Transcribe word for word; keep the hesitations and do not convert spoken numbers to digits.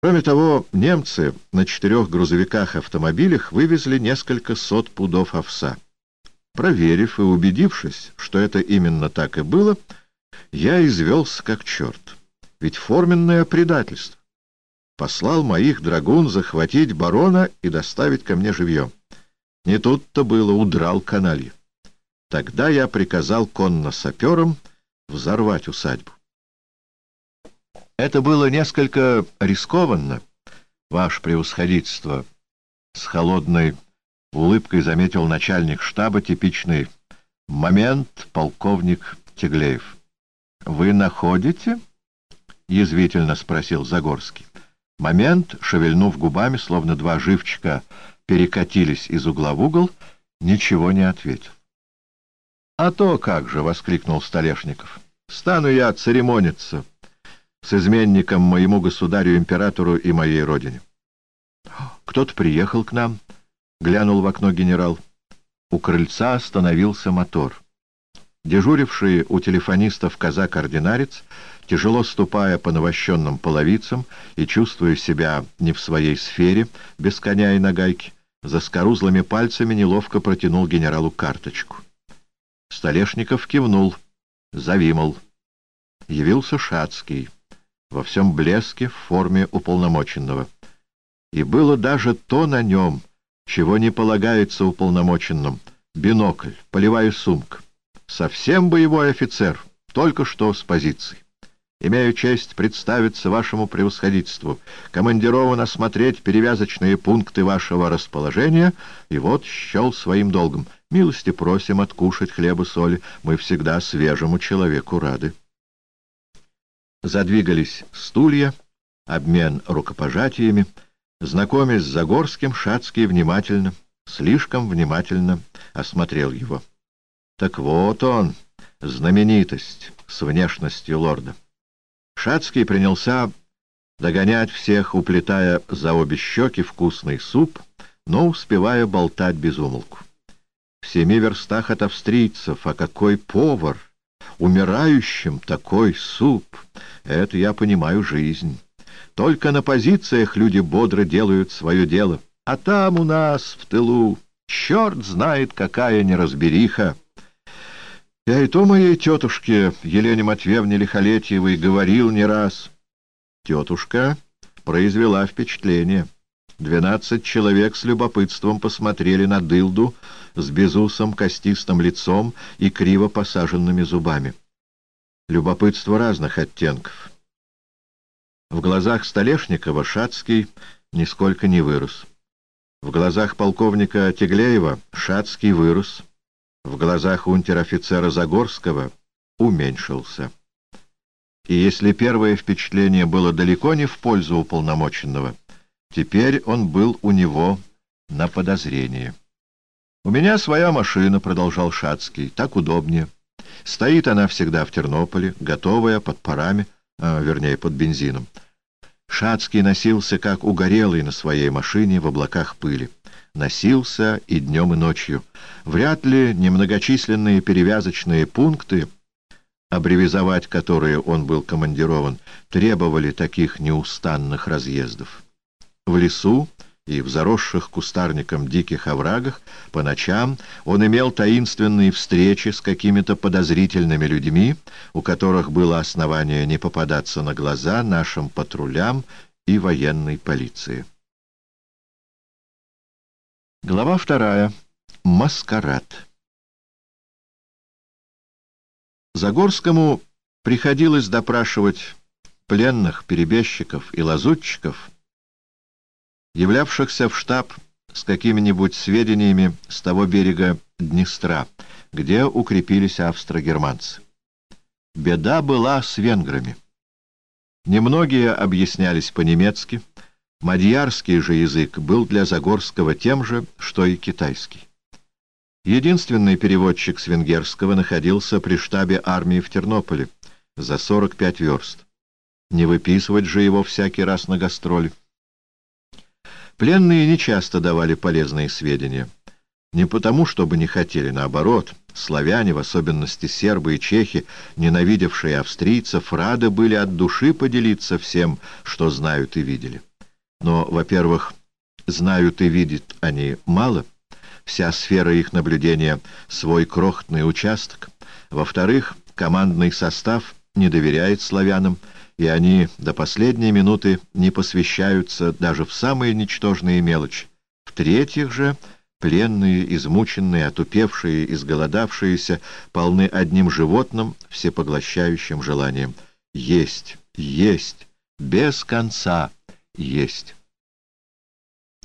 Кроме того, немцы на четырех грузовиках-автомобилях вывезли несколько сот пудов овса. Проверив и убедившись, что это именно так и было, я извелся как черт. Ведь форменное предательство. Послал моих драгун захватить барона и доставить ко мне живьем. Не тут-то было, удрал каналья. Тогда я приказал конно-саперам взорвать усадьбу. Это было несколько рискованно, ваше превосходительство, — с холодной улыбкой заметил начальник штаба, типичный момент, полковник Теглеев. — Вы находите? — язвительно спросил Загорский. Момент, шевельнув губами, словно два живчика перекатились из угла в угол, ничего не ответил. — А то как же! — воскликнул Столешников. — Стану я церемониться с изменником моему государю-императору и моей родине. — Кто-то приехал к нам, — глянул в окно генерал. У крыльца остановился мотор. Дежуривший у телефонистов казак-ординарец, тяжело ступая по навощенным половицам и чувствуя себя не в своей сфере, без коня и нагайки, заскорузлыми пальцами неловко протянул генералу карточку. Столешников кивнул, завимал. Явился Шацкий, во всем блеске, в форме уполномоченного. И было даже то на нем, чего не полагается уполномоченным — бинокль, полевая сумка. Совсем боевой офицер, только что с позиции. Имею честь представиться вашему превосходительству. Командирован осмотреть перевязочные пункты вашего расположения, и вот счел своим долгом. Милости просим откушать хлеба-соли, мы всегда свежему человеку рады. Задвигались стулья, обмен рукопожатиями. Знакомясь с Загорским, Шацкий внимательно, слишком внимательно осмотрел его. Так вот он, знаменитость с внешностью лорда. Шацкий принялся догонять всех, уплетая за обе щеки вкусный суп, но успевая болтать без умолку. В семи верстах от австрийцев, а какой повар! Умирающим такой суп! Это, я понимаю, жизнь. Только на позициях люди бодро делают свое дело, а там у нас, в тылу, черт знает какая неразбериха. Я и то моей тетушке Елене Матвеевне Лихолетьевой говорил не раз. Тетушка произвела впечатление. Двенадцать человек с любопытством посмотрели на дылду с безусым костистым лицом и криво посаженными зубами. Любопытство разных оттенков. В глазах Столешникова Шацкий нисколько не вырос. В глазах полковника Теглеева Шацкий вырос. В глазах унтер-офицера Загорского уменьшился. И если первое впечатление было далеко не в пользу уполномоченного, теперь он был у него на подозрении. «У меня своя машина», — продолжал Шацкий, — «так удобнее. Стоит она всегда в Тернополе, готовая, под парами, а, вернее, под бензином». Шацкий носился, как угорелый на своей машине в облаках пыли. Носился и днем, и ночью. Вряд ли немногочисленные перевязочные пункты, аббревизовать которые он был командирован, требовали таких неустанных разъездов. В лесу и в заросших кустарником диких оврагах по ночам он имел таинственные встречи с какими-то подозрительными людьми, у которых было основание не попадаться на глаза нашим патрулям и военной полиции. Глава вторая. Маскарад. Загорскому приходилось допрашивать пленных, перебежчиков и лазутчиков, являвшихся в штаб с какими-нибудь сведениями с того берега Днестра, где укрепились австро-германцы. Беда была с венграми. Немногие объяснялись по-немецки. Мадьярский же язык был для Загорского тем же, что и китайский. Единственный переводчик с венгерского находился при штабе армии в Тернополе, за сорок пять верст. Не выписывать же его всякий раз на гастроли. Пленные нечасто давали полезные сведения. Не потому, чтобы не хотели, наоборот. Славяне, в особенности сербы и чехи, ненавидевшие австрийцев, рады были от души поделиться всем, что знают и видели. Но, во-первых, знают и видят они мало, вся сфера их наблюдения — свой крохотный участок. Во-вторых, командный состав не доверяет славянам, и они до последней минуты не посвящаются даже в самые ничтожные мелочи. В-третьих же, пленные, измученные, отупевшие, изголодавшиеся, полны одним животным, всепоглощающим желанием. Есть, есть, без конца есть.